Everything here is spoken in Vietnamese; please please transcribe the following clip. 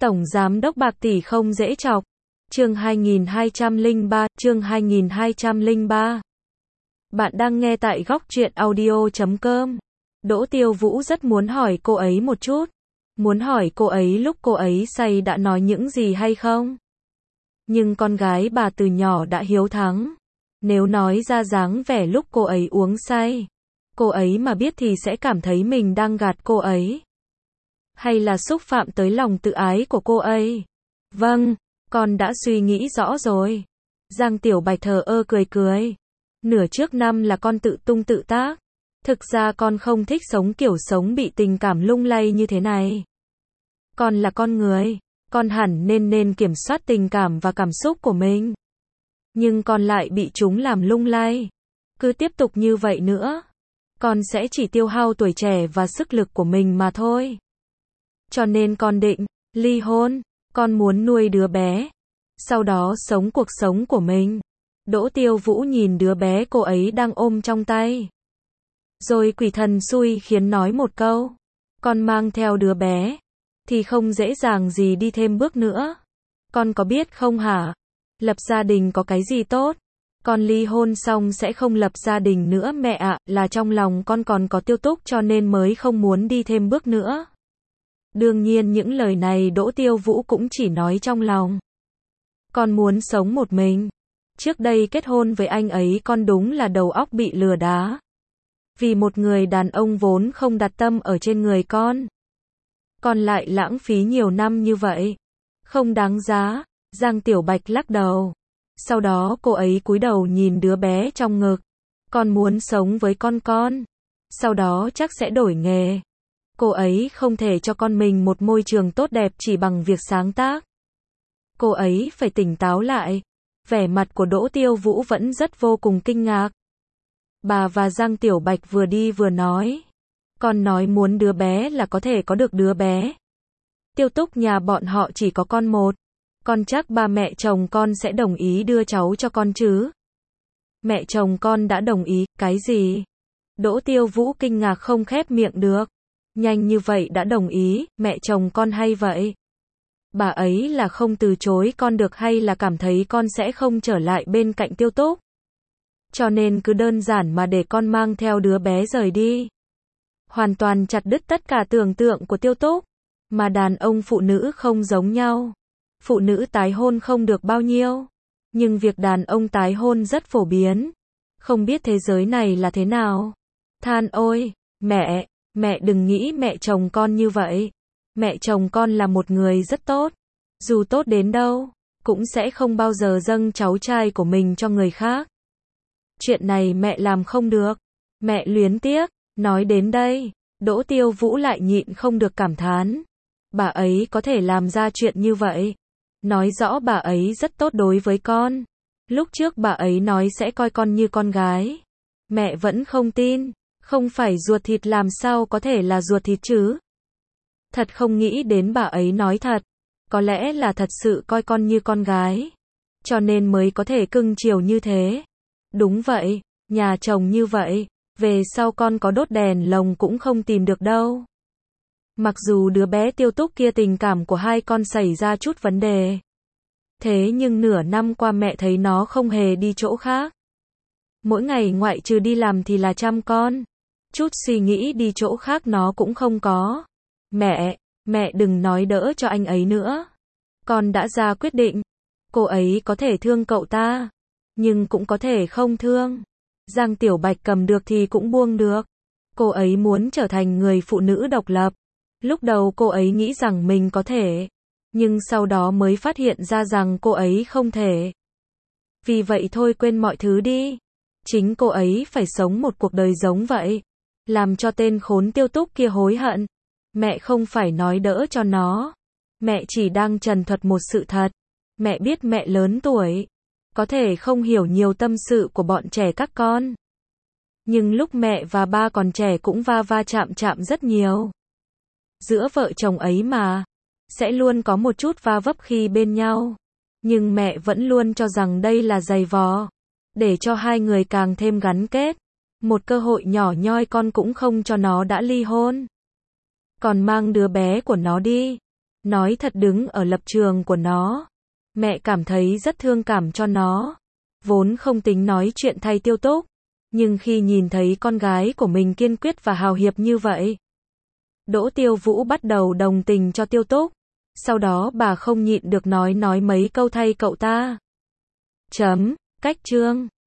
Tổng Giám đốc Bạc Tỷ không dễ chọc. Chương 2203. Bạn đang nghe tại góc truyện audio.com. Đỗ Tiêu Vũ rất muốn hỏi cô ấy một chút. Muốn hỏi cô ấy lúc cô ấy say đã nói những gì hay không? Nhưng con gái bà từ nhỏ đã hiếu thắng. Nếu nói ra dáng vẻ lúc cô ấy uống say, cô ấy mà biết thì sẽ cảm thấy mình đang gạt cô ấy. Hay là xúc phạm tới lòng tự ái của cô ấy? Vâng, con đã suy nghĩ rõ rồi. Giang Tiểu Bạch thờ ơ cười cười. Nửa trước năm là con tự tung tự tác. Thực ra con không thích sống kiểu sống bị tình cảm lung lay như thế này. Con là con người, con hẳn nên kiểm soát tình cảm và cảm xúc của mình. Nhưng con lại bị chúng làm lung lay. Cứ tiếp tục như vậy nữa, con sẽ chỉ tiêu hao tuổi trẻ và sức lực của mình mà thôi. Cho nên con định ly hôn, con muốn nuôi đứa bé, sau đó sống cuộc sống của mình. Đỗ Tiêu Vũ nhìn đứa bé cô ấy đang ôm trong tay. Rồi quỷ thần xui khiến nói một câu, con mang theo đứa bé, thì không dễ dàng gì đi thêm bước nữa. Con có biết không hả? Lập gia đình có cái gì tốt? Con ly hôn xong sẽ không lập gia đình nữa mẹ ạ, là trong lòng con còn có Tiêu Túc cho nên mới không muốn đi thêm bước nữa. Đương nhiên những lời này Đỗ Tiêu Vũ cũng chỉ nói trong lòng. Con muốn sống một mình. Trước đây kết hôn với anh ấy con đúng là đầu óc bị lừa đá. Vì một người đàn ông vốn không đặt tâm ở trên người con lại lãng phí nhiều năm như vậy. Không đáng giá. Giang Tiểu Bạch lắc đầu. Sau đó cô ấy cúi đầu nhìn đứa bé trong ngực. Con muốn sống với con. Sau đó chắc sẽ đổi nghề. Cô ấy không thể cho con mình một môi trường tốt đẹp chỉ bằng việc sáng tác. Cô ấy phải tỉnh táo lại. Vẻ mặt của Đỗ Tiêu Vũ vẫn rất vô cùng kinh ngạc. Bà và Giang Tiểu Bạch vừa đi vừa nói. Con nói muốn đứa bé là có thể có được đứa bé. Tiêu Túc nhà bọn họ chỉ có con một. Con chắc ba mẹ chồng con sẽ đồng ý đưa cháu cho con chứ? Mẹ chồng con đã đồng ý, cái gì? Đỗ Tiêu Vũ kinh ngạc không khép miệng được. Nhanh như vậy đã đồng ý, mẹ chồng con hay vậy? Bà ấy là không từ chối con được hay là cảm thấy con sẽ không trở lại bên cạnh Tiêu Túc? Cho nên cứ đơn giản mà để con mang theo đứa bé rời đi. Hoàn toàn chặt đứt tất cả tưởng tượng của Tiêu Túc. Mà đàn ông phụ nữ không giống nhau. Phụ nữ tái hôn không được bao nhiêu. Nhưng việc đàn ông tái hôn rất phổ biến. Không biết thế giới này là thế nào. Than ôi, mẹ đừng nghĩ mẹ chồng con như vậy. Mẹ chồng con là một người rất tốt. Dù tốt đến đâu, cũng sẽ không bao giờ dâng cháu trai của mình cho người khác. Chuyện này mẹ làm không được. Mẹ luyến tiếc. Nói đến đây, Đỗ Tiêu Vũ lại nhịn không được cảm thán. Bà ấy có thể làm ra chuyện như vậy. Nói rõ bà ấy rất tốt đối với con. Lúc trước bà ấy nói sẽ coi con như con gái. Mẹ vẫn không tin. Không phải ruột thịt làm sao có thể là ruột thịt chứ? Thật không nghĩ đến bà ấy nói thật. Có lẽ là thật sự coi con như con gái. Cho nên mới có thể cưng chiều như thế. Đúng vậy, nhà chồng như vậy. Về sau con có đốt đèn lồng cũng không tìm được đâu. Mặc dù đứa bé Tiêu Túc kia tình cảm của hai con xảy ra chút vấn đề. Thế nhưng nửa năm qua mẹ thấy nó không hề đi chỗ khác. Mỗi ngày ngoại trừ đi làm thì là chăm con. Chút suy nghĩ đi chỗ khác nó cũng không có. Mẹ đừng nói đỡ cho anh ấy nữa. Con đã ra quyết định. Cô ấy có thể thương cậu ta. Nhưng cũng có thể không thương. Giang Tiểu Bạch cầm được thì cũng buông được. Cô ấy muốn trở thành người phụ nữ độc lập. Lúc đầu cô ấy nghĩ rằng mình có thể. Nhưng sau đó mới phát hiện ra rằng cô ấy không thể. Vì vậy thôi quên mọi thứ đi. Chính cô ấy phải sống một cuộc đời giống vậy. Làm cho tên khốn Tiêu Túc kia hối hận. Mẹ không phải nói đỡ cho nó. Mẹ chỉ đang trần thuật một sự thật. Mẹ biết mẹ lớn tuổi. Có thể không hiểu nhiều tâm sự của bọn trẻ các con. Nhưng lúc mẹ và ba còn trẻ cũng va chạm rất nhiều. Giữa vợ chồng ấy mà. Sẽ luôn có một chút va vấp khi bên nhau. Nhưng mẹ vẫn luôn cho rằng đây là giày vò. Để cho hai người càng thêm gắn kết. Một cơ hội nhỏ nhoi con cũng không cho nó đã ly hôn. Còn mang đứa bé của nó đi. Nói thật đứng ở lập trường của nó, mẹ cảm thấy rất thương cảm cho nó. Vốn không tính nói chuyện thay Tiêu Túc, nhưng khi nhìn thấy con gái của mình kiên quyết và hào hiệp như vậy, Đỗ Tiêu Vũ bắt đầu đồng tình cho Tiêu Túc. Sau đó bà không nhịn được nói mấy câu thay cậu ta. Cách chương